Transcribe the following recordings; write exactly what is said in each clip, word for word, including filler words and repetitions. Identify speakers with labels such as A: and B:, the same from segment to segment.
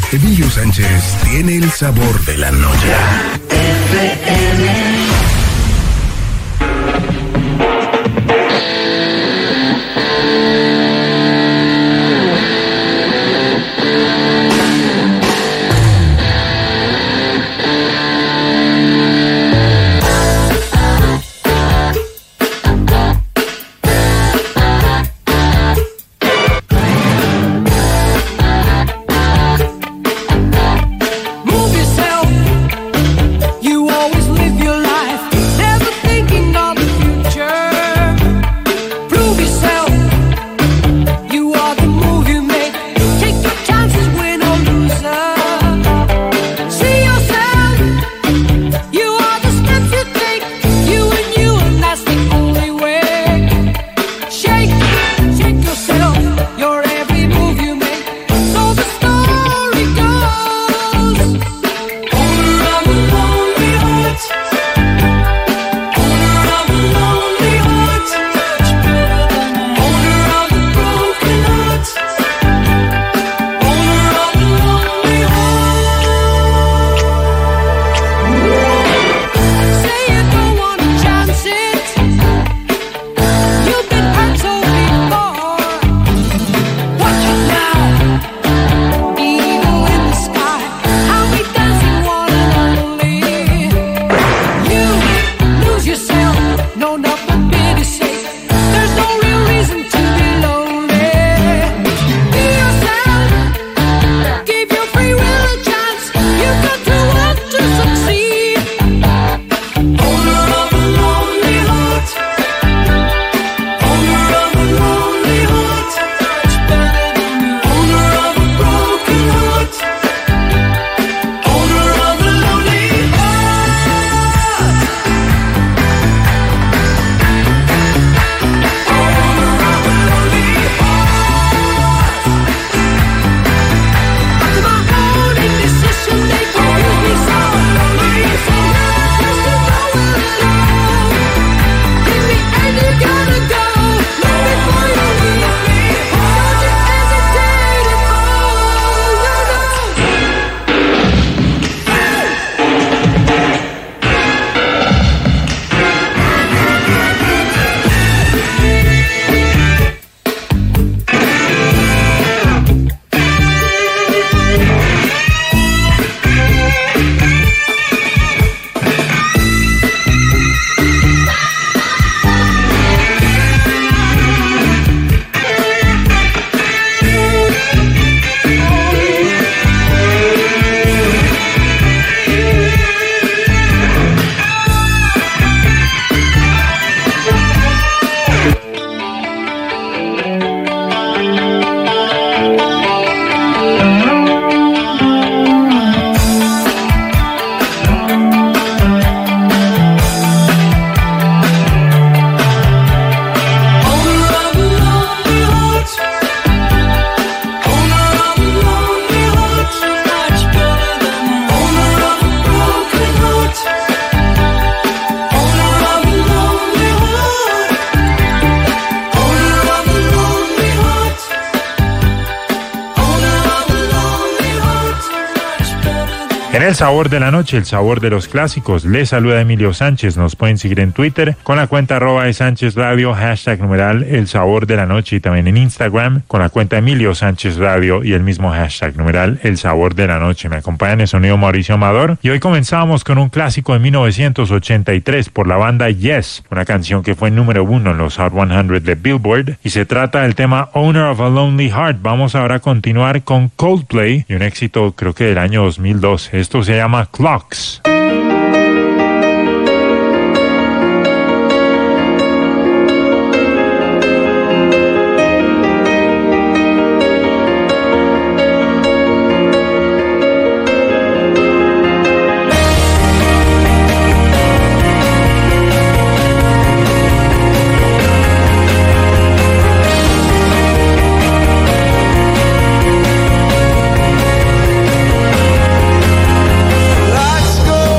A: Emilio Sánchez tiene el sabor de la noche. F M.
B: En el sabor de la noche, el sabor de los clásicos, les saluda Emilio Sánchez. Nos pueden seguir en Twitter con la cuenta arroba de Sánchez Radio, hashtag numeral el sabor de la noche, y también en Instagram con la cuenta Emilio Sánchez Radio y el mismo hashtag numeral el sabor de la noche. Me acompaña en el sonido Mauricio Amador y hoy comenzamos con un clásico de mil novecientos ochenta y tres por la banda Yes, una canción que fue número uno en los Hot cien de Billboard, y se trata del tema Owner of a Lonely Heart. Vamos ahora a continuar con Coldplay y un éxito creo que del año dos mil dos. Esto se llama Clocks.
C: Let's go.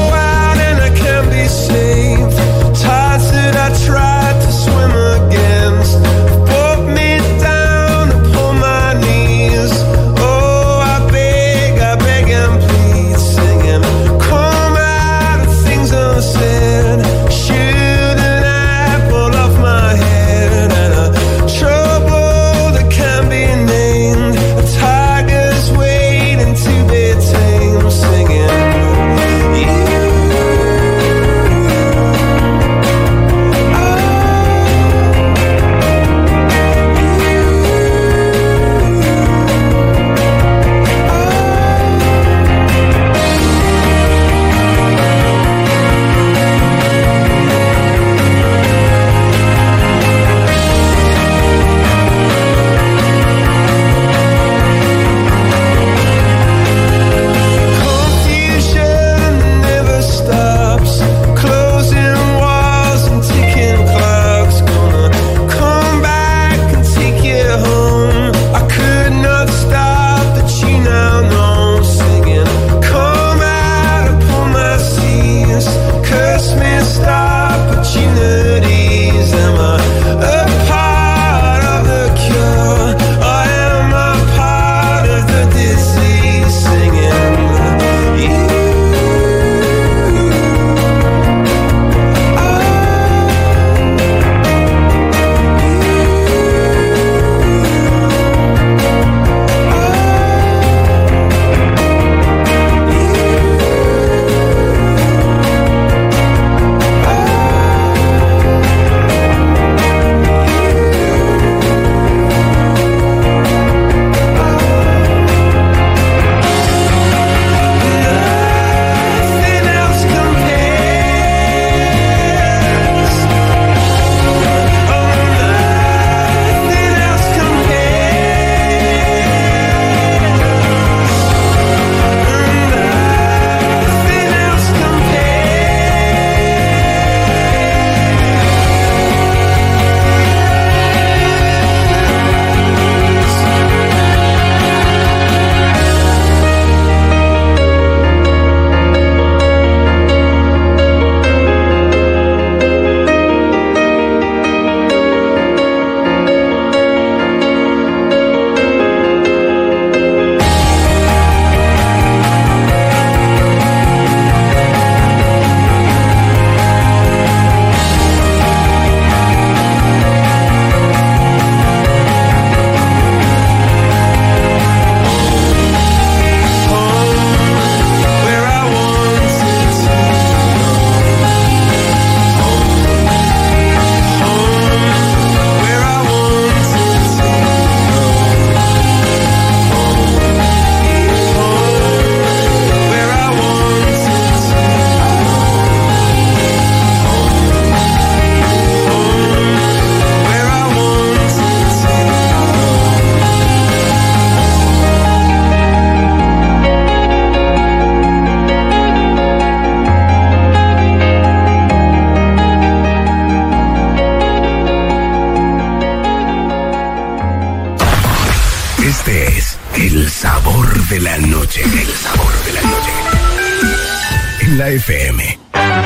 A: sabor de la noche. El sabor de la noche. En la F M.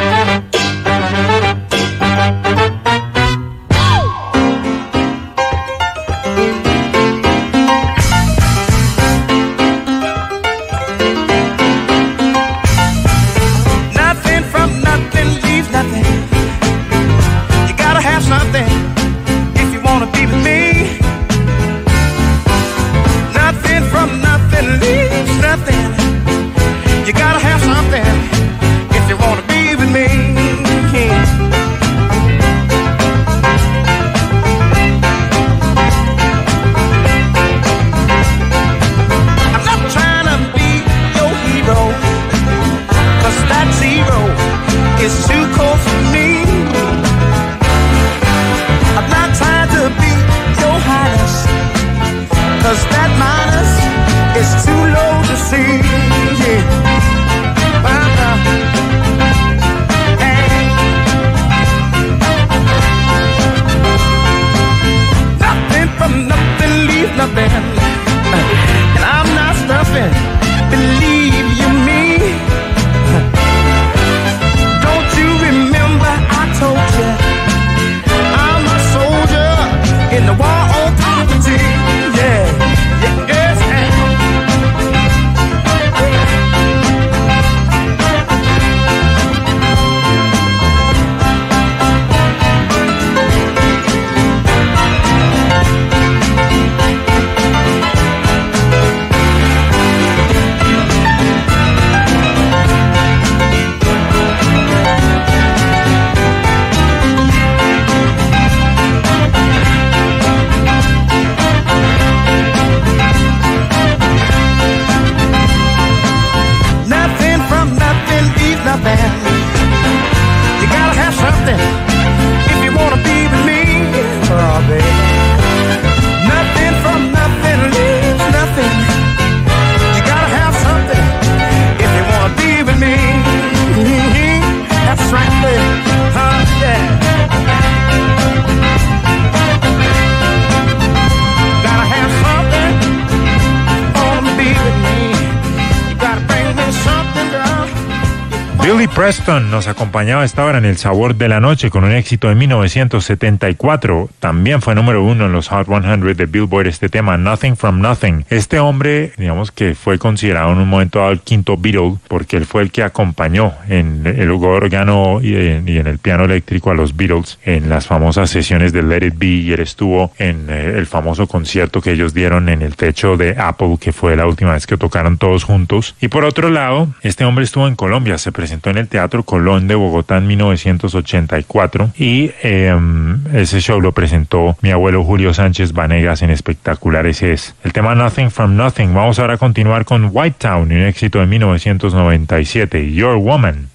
B: Billy Preston nos acompañaba a esta hora en El Sabor de la Noche con un éxito de mil novecientos setenta y cuatro. También fue número uno en los Hot cien de Billboard este tema, Nothing from Nothing. Este hombre, digamos que fue considerado en un momento dado el quinto Beatle porque él fue el que acompañó en el órgano y en, y en el piano eléctrico a los Beatles en las famosas sesiones de Let It Be, y él estuvo en eh, el famoso concierto que ellos dieron en el techo de Apple, que fue la última vez que tocaron todos juntos. Y por otro lado, este hombre estuvo en Colombia, se presentó en el Teatro Colón de Bogotá en mil novecientos ochenta y cuatro y eh, ese show lo presentó mi abuelo Julio Sánchez Vanegas en Espectaculares Es. El tema Nothing from Nothing. Vamos ahora a continuar con White Town, un éxito de mil novecientos noventa y siete, Your Woman.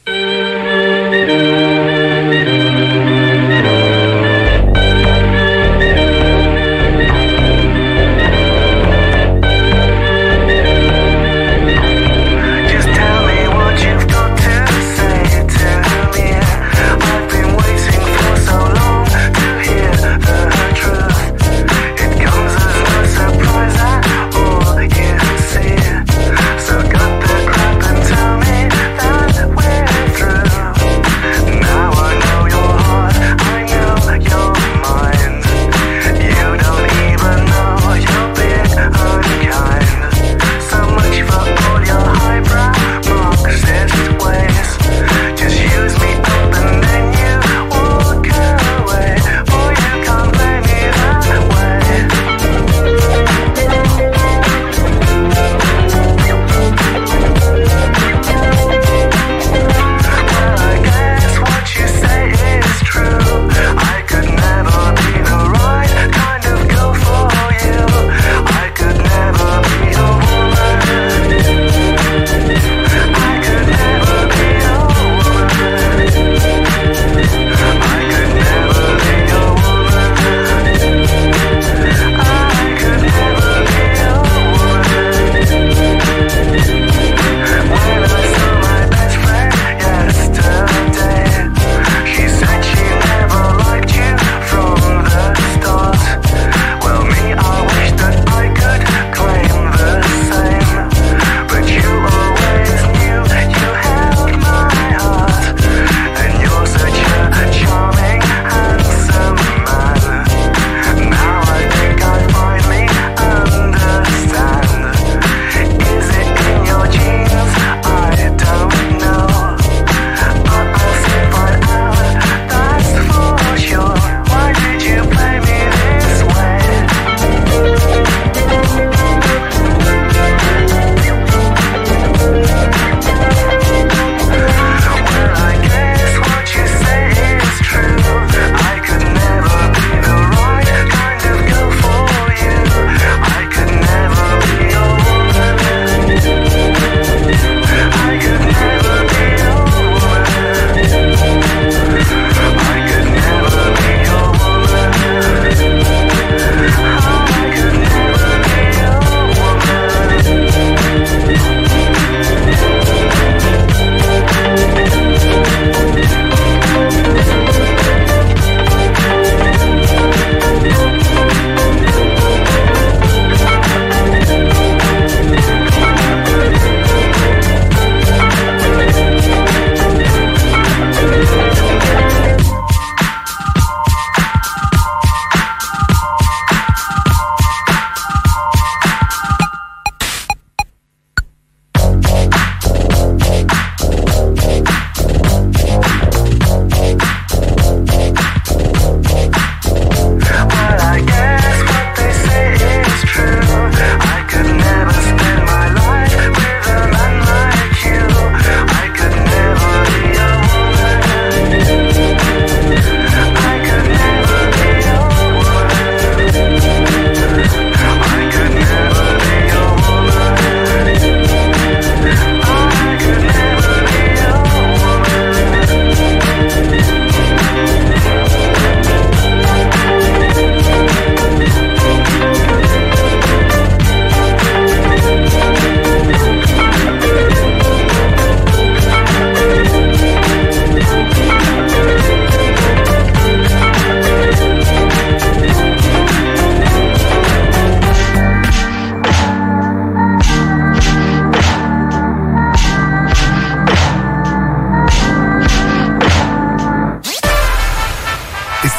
C: Where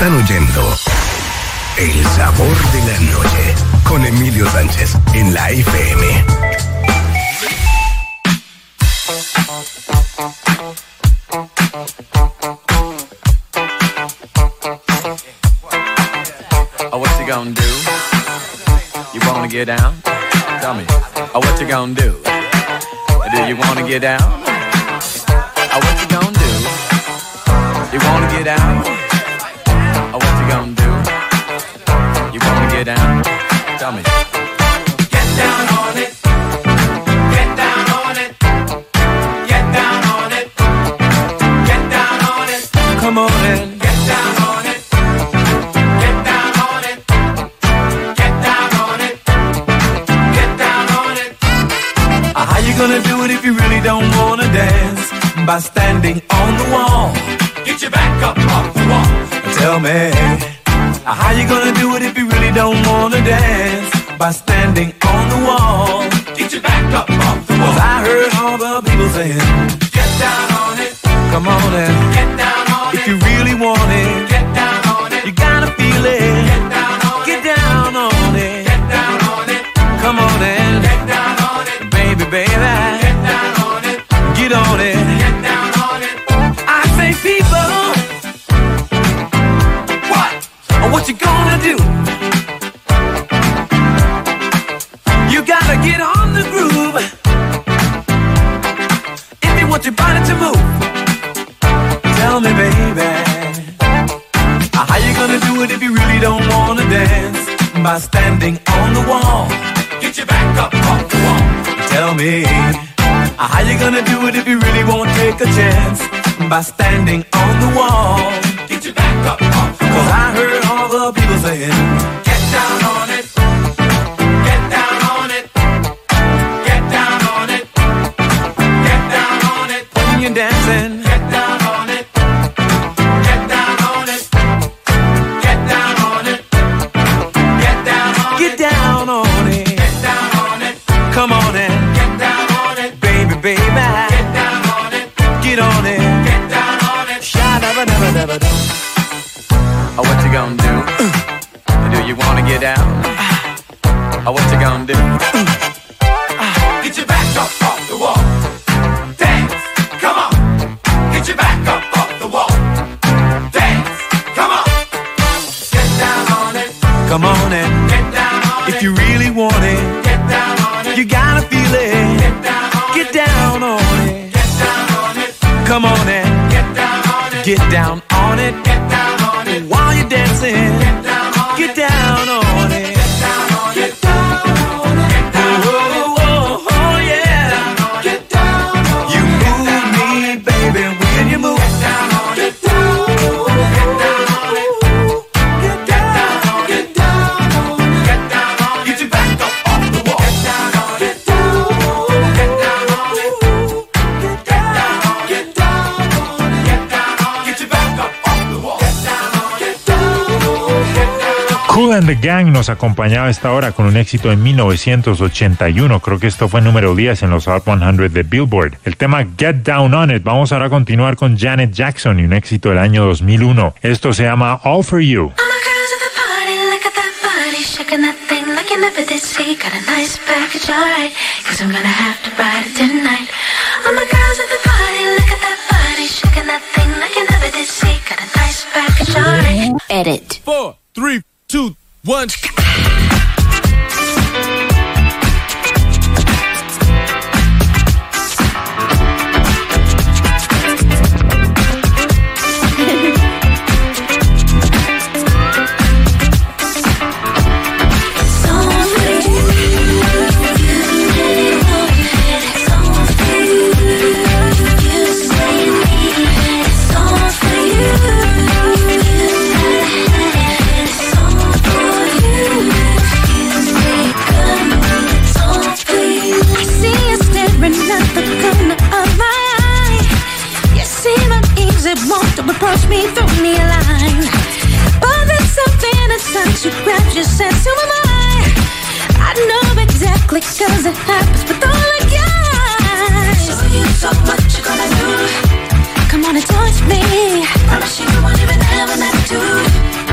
A: Están oyendo El Sabor de la Noche con Emilio Sánchez en la F M.
C: Oh, what you gonna do? You wanna get down? Tell me. Oh, what you gonna do? Do you wanna get down? Oh, what you gonna do? You wanna get down? Oh, what you gonna do? You wanna get down? Tell me. Get down on it. Get down on it. Get down on it. Get down on it. Come on in. Get down on it. Get down on it. Get down on it. Get down on it. Uh, how you gonna do it if you really don't wanna dance? By standing on the wall. Get your back up off the wall. Tell me, uh, how you gonna do it if you really don't wanna dance? By standing on the wall. Get your back up off the wall. 'Cause I heard all the people saying, get down on it. Come on and get down on it. If you really want it, get down on it. You gotta feel it. Get down on it. Get down on it. Get down on it. Come on and get down on it. Baby, baby, get down on it. Get on it. Get down on it. I say, people, what? What you gonna do? You gotta get on the groove if you want your body to move. Tell me, baby, how you gonna do it if you really don't wanna dance? By standing on the wall. Get your back up off the wall. Tell me, how you gonna do it if you really won't take a chance? By standing on the wall. Get your back up off the wall. 'Cause I heard all the people saying, get down on it. Get down on it. Get down on it. Get down on it. When you're dancing, get down on it. Get down on it. Get down on it. Get down on it. Get down on it. Get down on it. Come on in. Get down on it. Baby, baby. Get down on it. Get on it. Get down on it. Sha-da-ba-da-ba-da-ba-da. Oh, what you gonna do? Uh, do you wanna get down? Uh, oh, what you gonna do? Uh, get your back up off the wall. Dance, come on. Get your back up off the wall. Dance, come on. Get down on it. Come on and get down on it. If you really want it, get down on it. You gotta feel it. Get down on get it. Down on it. Get down on it. Come on and get down on it. Get down on it. Get down on it. While you're dancing, get down on get it. Down on it. Get down on it. Get down on it. Get down on it. Oh, oh, oh, yeah. Get down on it. You move me, baby, when you move. Get down on it. Get down on it. Get down on it. Get down on it. Get down on it. Get your back up off the wall. Get down on it. Get down on it. Get down on it. Get down on it. Get down on it. Get down on it. Get your back up off the wall. Get down on it. Get down on it. Get down on it.
B: Kool and the Gang nos acompañaba a esta hora con un éxito en mil novecientos ochenta y uno. Creo que esto fue número diez en los Hot cien de Billboard. El tema Get Down On It. Vamos ahora a continuar con Janet Jackson y un éxito del año dos mil uno. Esto se llama All For You.
D: All my girls at the party, look at that body, shaking that thing like you never did see. Got a nice package, alright, cause I'm gonna have to ride it tonight. All my girls at the party, look at that body, shaking that thing like you never did see. Got a nice package, alright. Edit.
E: Four, three, two, one.
D: Approach me through me a line, but there's something inside you grabs your sense of my mind. I know exactly cause it happens with all the guys. Show you so what you gonna do. Come on and touch me. Promise you won't even have an attitude.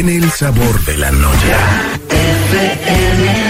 A: en el sabor de la noche. F M.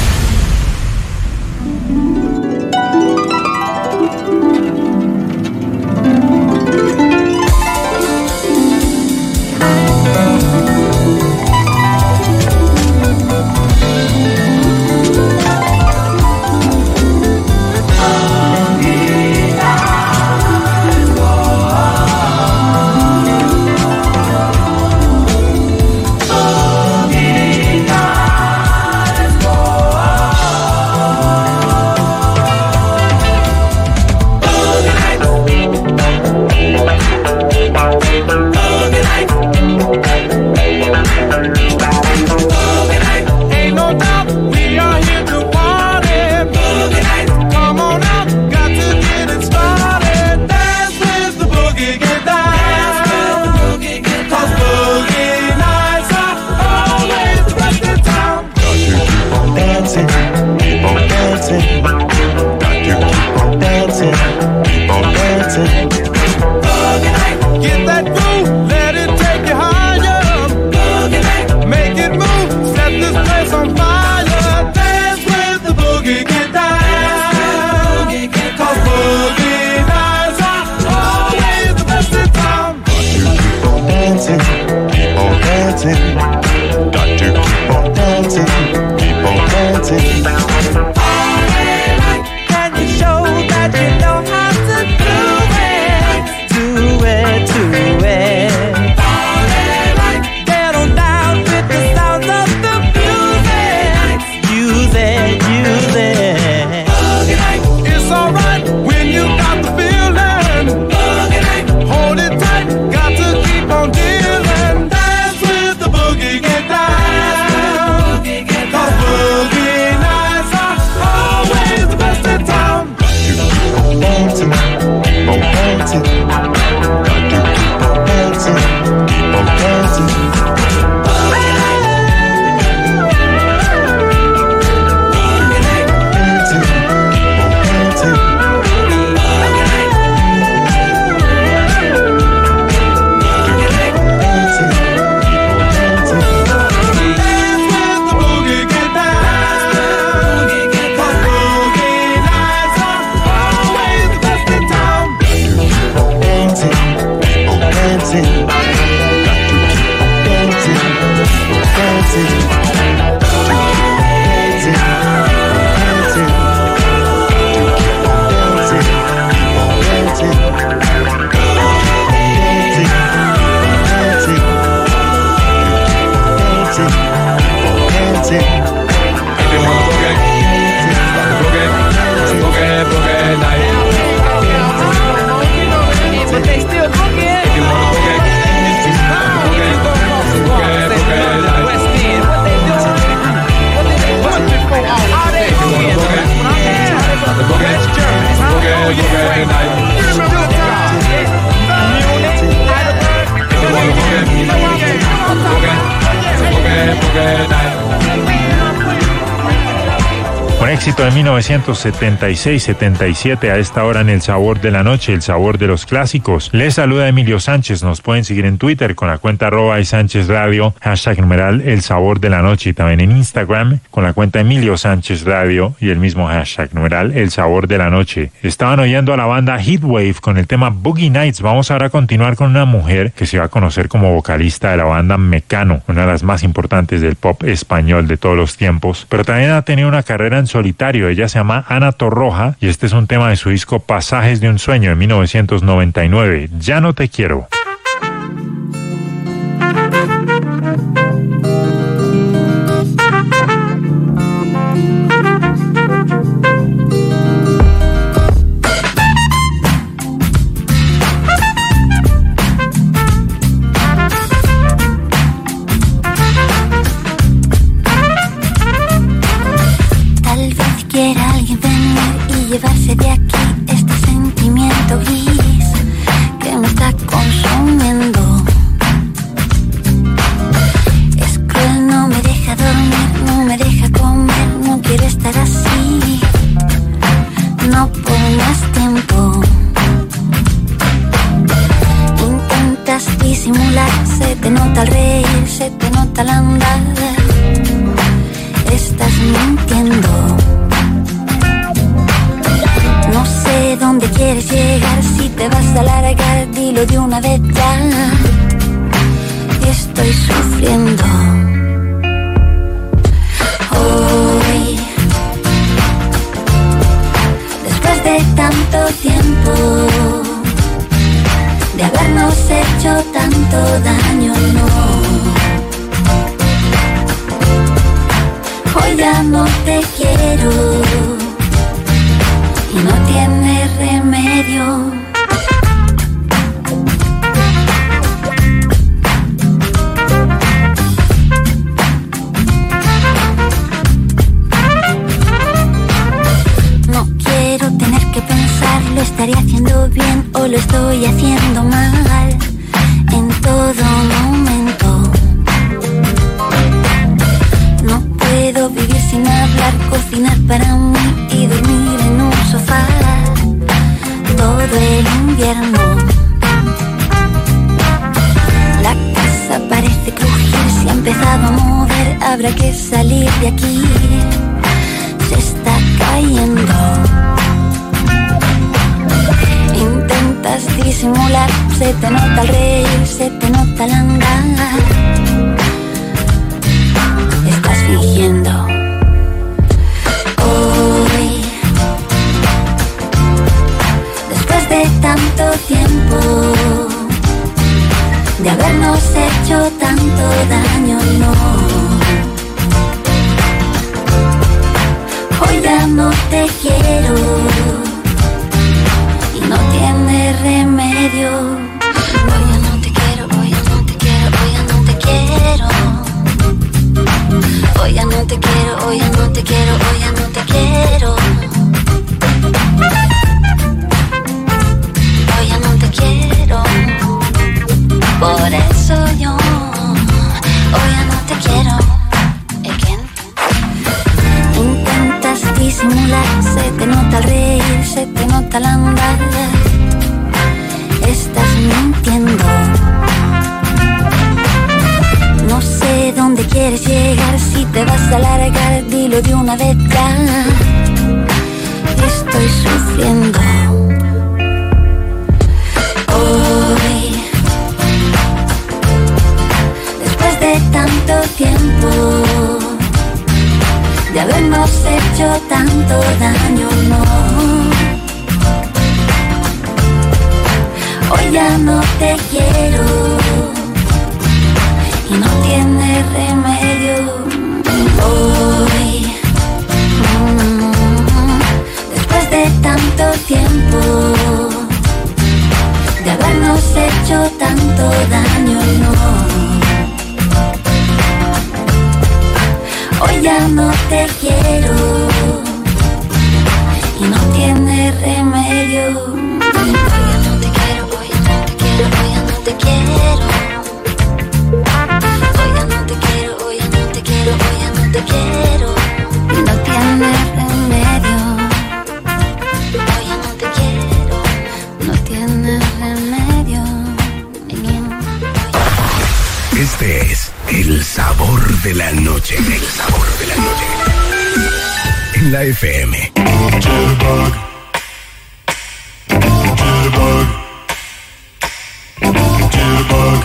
B: Éxito de mil novecientos setenta y seis setenta y siete a esta hora en El Sabor de la Noche, el sabor de los clásicos. Les saluda Emilio Sánchez. Nos pueden seguir en Twitter con la cuenta arroba y Sánchez Radio, hashtag numeral El Sabor de la Noche, y también en Instagram con la cuenta Emilio Sánchez Radio y el mismo hashtag numeral El Sabor de la Noche. Estaban oyendo a la banda Heatwave con el tema Boogie Nights. Vamos ahora a continuar con una mujer que se va a conocer como vocalista de la banda Mecano, una de las más importantes del pop español de todos los tiempos, pero también ha tenido una carrera en solitario. Ella se llama Ana Torroja y este es un tema de su disco Pasajes de un Sueño de mil novecientos noventa y nueve. Ya no te quiero.
D: Llevarse de aquí este sentimiento gris que me está consumiendo. Es cruel, no me deja dormir, no me deja comer, no quiero estar así, no por más tiempo. Intentas disimular, se te nota al reír, se te nota nota al andar. Estás mintiendo. No sé dónde quieres llegar. Si te vas a alargar, dilo de una vez ya. Estoy sufriendo. Hoy, después de tanto tiempo, de habernos hecho tanto daño, no. Hoy ya no te quiero y no tiene remedio. No quiero tener que pensar, lo estaré haciendo bien o lo estoy haciendo mal en todo momento. No puedo vivir sin hablar, cocinar para mí y dormir en un sofá todo el invierno. La casa parece crujir, se ha empezado a mover, habrá que salir de aquí. Se está cayendo. Intentas disimular, se te nota al reír, se te nota al andar. Estás fingiendo. Hoy, después de tanto tiempo, de habernos hecho tanto daño, no. Hoy ya no te quiero y no tiene remedio. Hoy ya no te quiero, hoy ya no te quiero, hoy ya no te quiero. Hoy ya no te quiero, hoy ya no te quiero, hoy ya no te quiero. Hoy ya no te quiero. Por eso yo hoy ya no te quiero. Again. Intentas disimular, se te nota al reír, se te nota al andar. Estás mintiendo. No sé dónde quieres llegar, si te vas a alargar, dilo de una vez ya. Estoy sufriendo. Hoy, después de tanto tiempo, de habernos hecho tanto daño, no. Hoy ya no te quiero y no tiene remedio. Hoy, mm, después de tanto tiempo, de habernos hecho tanto daño, no. Hoy ya no te quiero y no tiene remedio. Hoy ya no te quiero, hoy ya no te quiero, hoy ya no te quiero. Hoy ya no te quiero, hoy ya no te quiero, hoy ya no te quiero. Y no tiene remedio. Hoy ya no te quiero, no tiene remedio.
A: Este es el sabor de la noche. El sabor de la noche. En la F M. Jitterbug. Jitterbug. Jitterbug.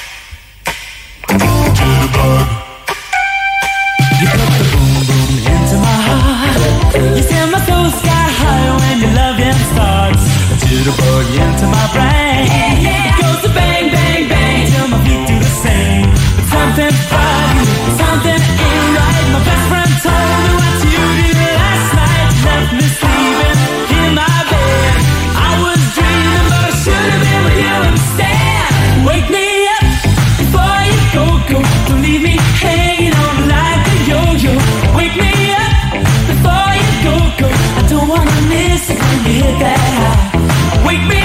A: Jitterbug.
F: You put the boom boom into my heart. You send my soul sky high when your loving starts. A jitterbug into my brain. It goes to bang bang bang till my feet do the same. But something funny, something ain't right. My best friend told me what you did last night. Left me sleeping in my bed. I was dreaming, but I should have been with you instead. Wake me up before you go go. Don't leave me hanging on like a yo-yo. Wake me up before you go go. I don't wanna miss it when you hit that high. Wake me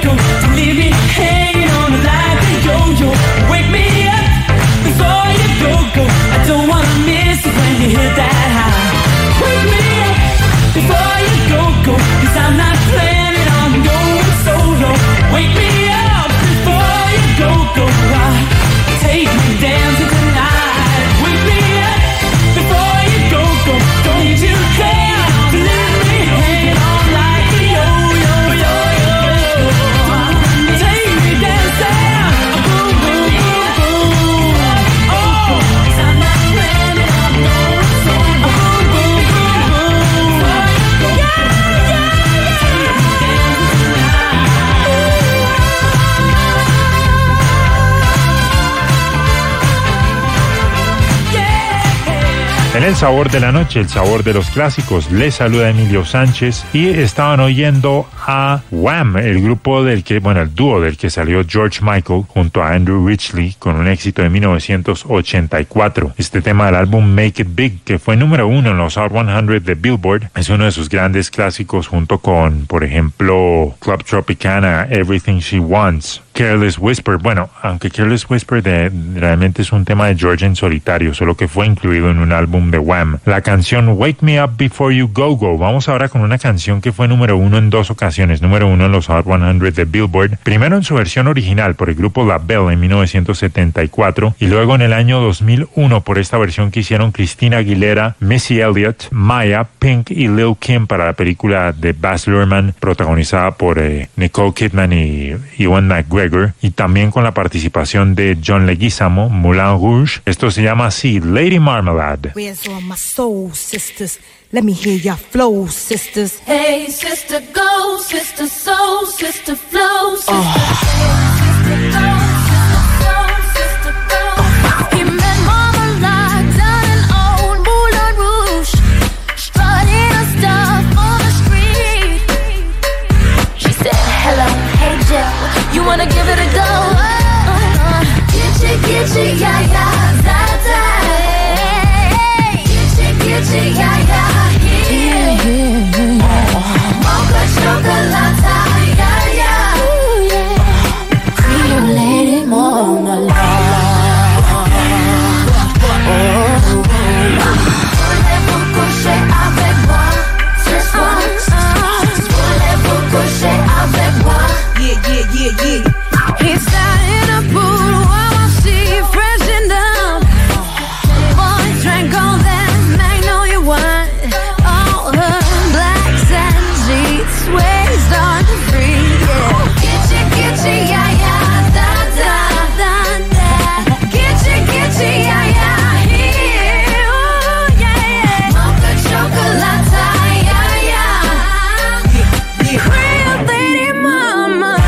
F: go. Don't leave me hanging on like a yo-yo. Wake me up before you go, go. I don't wanna miss it when you hit that high. Wake me up before you go, go. Cause I'm not planning on going solo. Wake me up before you go, go. Take me dancing tonight. Wake me up before you go, go. Don't need you there to leave me hanging on like a yo-yo, yo-yo. Take me dancing, boom, boom, boom, boom. Oh, 'cause I'm not planning on going solo. Boom, boom, boom, boom. Yeah, yeah, yeah. Take me dancing
B: En el sabor de la noche, el sabor de los clásicos, les saluda Emilio Sánchez y estaban oyendo a Wham, el grupo del que, bueno, el dúo del que salió George Michael junto a Andrew Ridgeley con un éxito de mil novecientos ochenta y cuatro. Este tema del álbum Make It Big, que fue número uno en los Hot cien de Billboard, es uno de sus grandes clásicos junto con, por ejemplo, Club Tropicana, Everything She Wants, Careless Whisper. Bueno, aunque Careless Whisper de, realmente es un tema de George en solitario, solo que fue incluido en un álbum de Wham. La canción Wake Me Up Before You Go Go. Vamos ahora con una canción que fue número uno en dos ocasiones, número uno en los Hot cien de Billboard, primero en su versión original por el grupo La Belle en mil novecientos setenta y cuatro y luego en el año dos mil uno por esta versión que hicieron Christina Aguilera, Missy Elliott, Maya, Pink y Lil Kim para la película de Baz Luhrmann protagonizada por eh, Nicole Kidman y Ewan McGregor, y también con la participación de John Leguizamo, Moulin Rouge. Esto se llama así, Lady Marmalade.
G: Where's all my soul sisters? Let me hear your flow, sisters.
D: Hey, sister, go, sister, soul, sister, flow, sister.
G: Oh.
D: Hey, sister, go, sister, soul, sister, go. He met Marmalade down in old Moulin Rouge, strutting her stuff on the street. She said, hello, hey, Jill, you wanna give it a go? Uh, Gitchy, gitchy, yeah, yeah, da, da. Gitchy, yeah, yeah, yeah. Mocha chocolate, yeah, yeah. Ooh, yeah. Cream lady marmalade. Voulez-vous coucher avec moi ce soir? Voulez-vous coucher avec moi?
G: Yeah, yeah, yeah, yeah.
D: He sat in a pool while my sea freshened up. Boy drank all that Magnolia wine. All her blacks and sheets waist on free. Yeah. Gitchy, gitchy, yeah, yeah, da, da, da, da. Gitchy, gitchy, yeah, yeah, yeah. Ooh, yeah, yeah. Mocha chocolate, yeah, yeah. Yeah, real lady marmalade.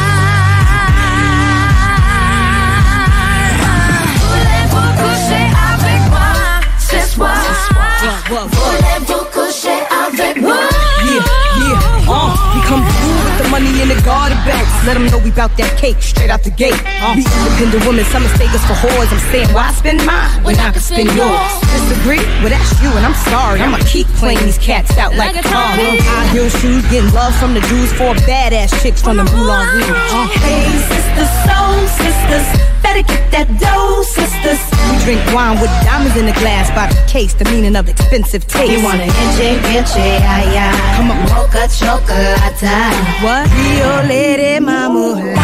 D: Voulez-vous coucher avec moi ce soir? Voulez-vous coucher avec moi?
G: Yeah, yeah, uh, we come through with the money in the garden bags. Let them know we bout that cake straight out the gate. Uh, we independent women, some mistake us for whores. I'm saying, why spend mine when I can spend yours? Disagree? Well, that's you, and I'm sorry. I'ma keep playing these cats out like a car. High heel shoes, getting love from the dudes, four badass chicks from the Moulin Rouge. Uh,
D: Hey, sisters, soul sisters, better get that dough, sisters.
G: we drink wine with diamonds in the glass by the case, the meaning of expensive taste.
D: You wanna inche, inche, ay, ay.
G: Come on.
D: Mocha chocolate.
G: What? Rio Lady Marmalade.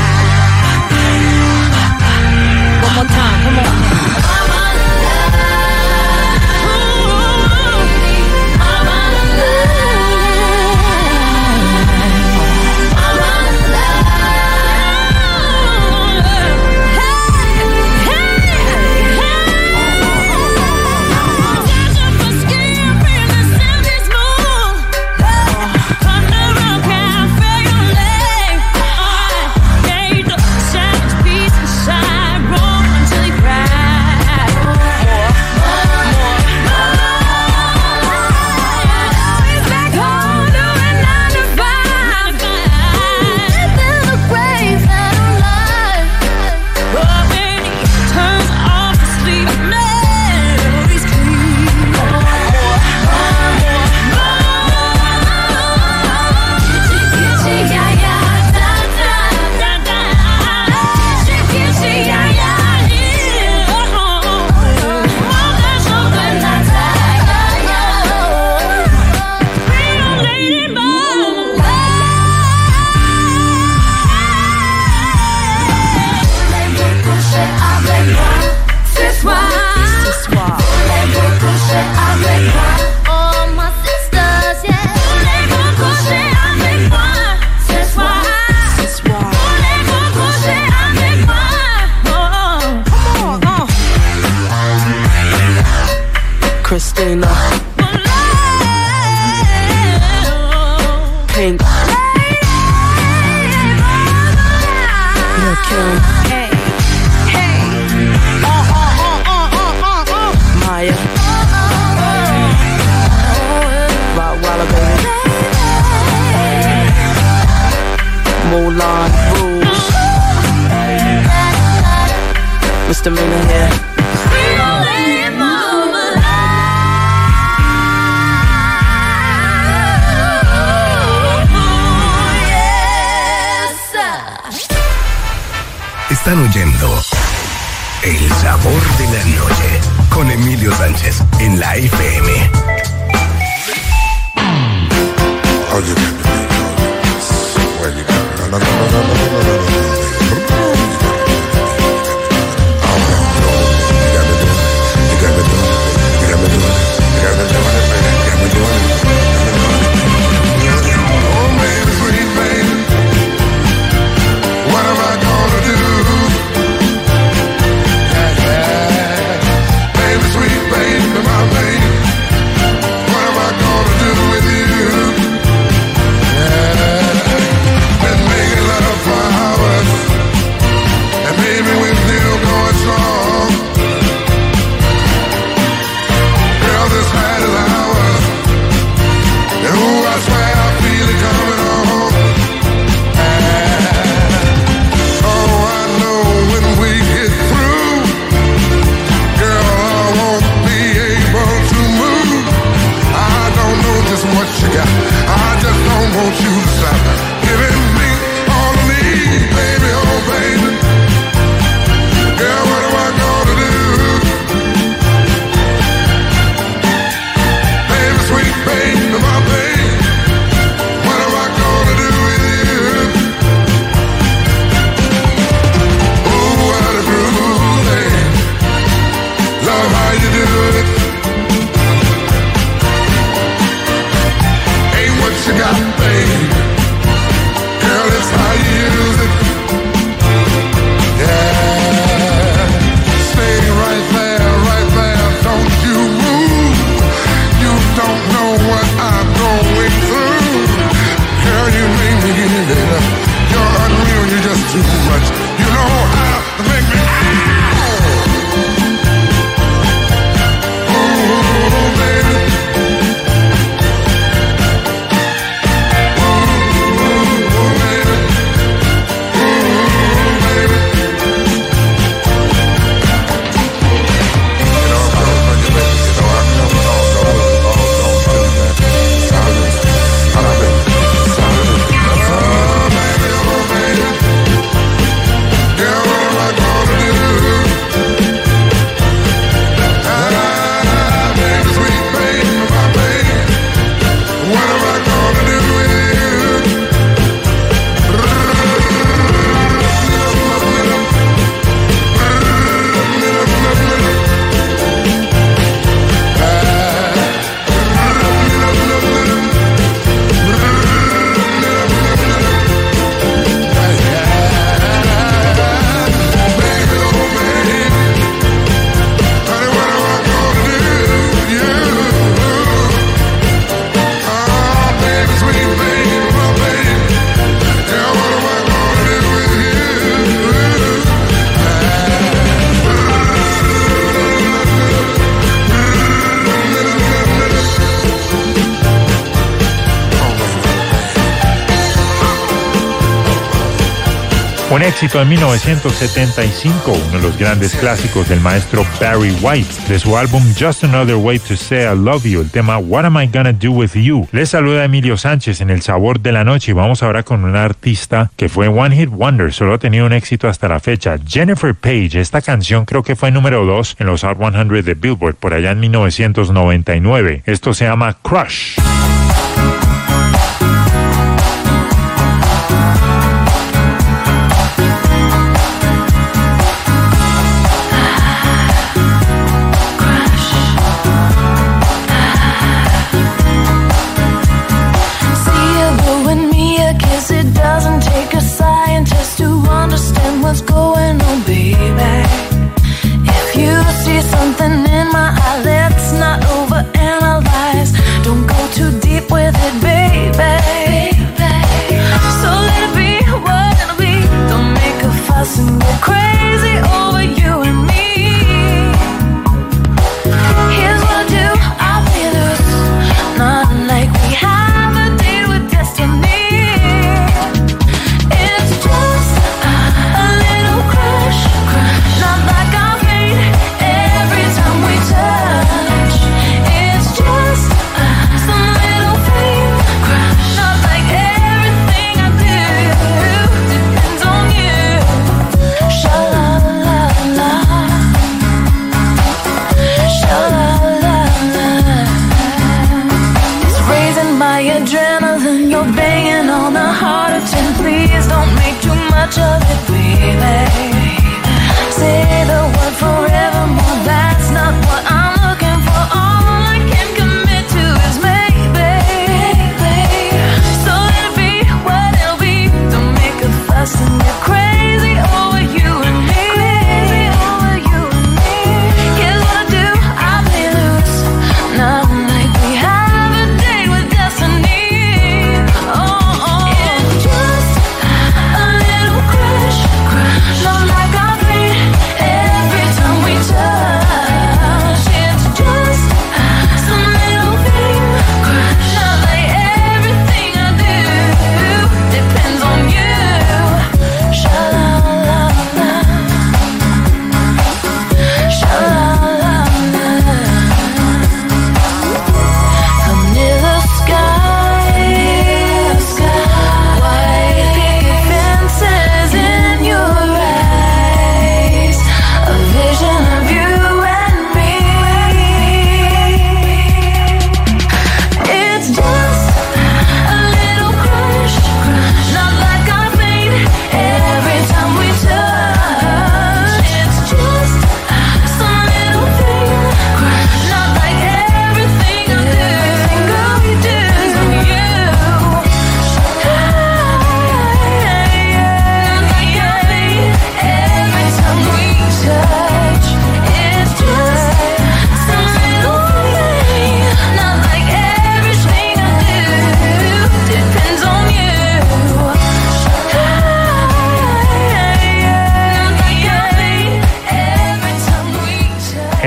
G: One more time, come on.
D: Cafe on Lake.
H: Moulin Rouge. Misdemeanor here.
A: Están oyendo El Sabor de la Noche con Emilio Sánchez en la F M.
I: Oh, you got to be well, you got to no, no, no, no, no, no, no, no, no. Oh, no, no, you got me doing it. You got me doing it. You got me doing it. You got me doing it, baby. You got me doing it. Oh, baby, sweet baby, what am I gonna do? Yeah, yeah. Baby, sweet baby, my baby, what am I gonna do with you? Been making love for hours, and baby we're still going strong. Girl, this night is ours, and ooh, I swear I feel it coming on. Oh, I know when we get through, girl, I won't be able to move. I don't know just what you got, I just don't want you to stop giving me all of me, baby, oh baby. Girl, what am I gonna do? Baby, sweet baby, my baby, what am I gonna do with you? Oh, what a groove, baby. Love how you do it. Ain't what you got, baby. Girl, it's how you use it. Yeah. Stay right there, right there. Don't you move. You don't know what I'm going through. Girl, you make me get it. You're unreal, you're just too much. You know how to make me ow. Ooh, baby.
B: Un éxito en mil novecientos setenta y cinco, uno de los grandes clásicos del maestro Barry White, de su álbum Just Another Way to Say I Love You, el tema What Am I Gonna Do With You. Les saluda Emilio Sánchez en El Sabor de la Noche y vamos ahora con una artista que fue One Hit Wonder, solo ha tenido un éxito hasta la fecha, Jennifer Page. Esta canción creo que fue número dos en los Hot cien de Billboard por allá en mil novecientos noventa y nueve. Esto se llama Crush.
D: What's going on, baby? If you see something in my eye, let's not overanalyze. Don't go too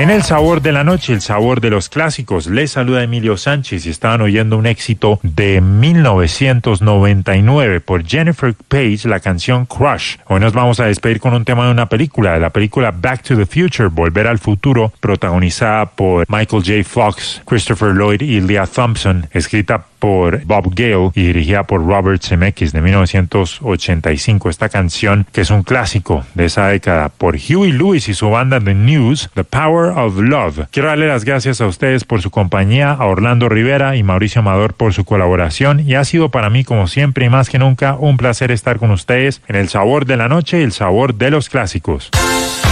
B: En el sabor de la noche, el sabor de los clásicos, les saluda Emilio Sánchez y estaban oyendo un éxito de mil novecientos noventa y nueve por Jennifer Page, la canción Crush. Hoy nos vamos a despedir con un tema de una película, de la película Back to the Future, Volver al Futuro, protagonizada por Michael J. Fox, Christopher Lloyd y Leah Thompson, escrita por Bob Gale y dirigida por Robert Zemeckis, de mil novecientos ochenta y cinco. Esta canción, que es un clásico de esa década, por Huey Lewis y su banda The News, The Power of Love. Quiero darle las gracias a ustedes por su compañía, a Orlando Rivera y Mauricio Amador por su colaboración, y ha sido para mí, como siempre y más que nunca, un placer estar con ustedes en el sabor de la noche y el sabor de los clásicos.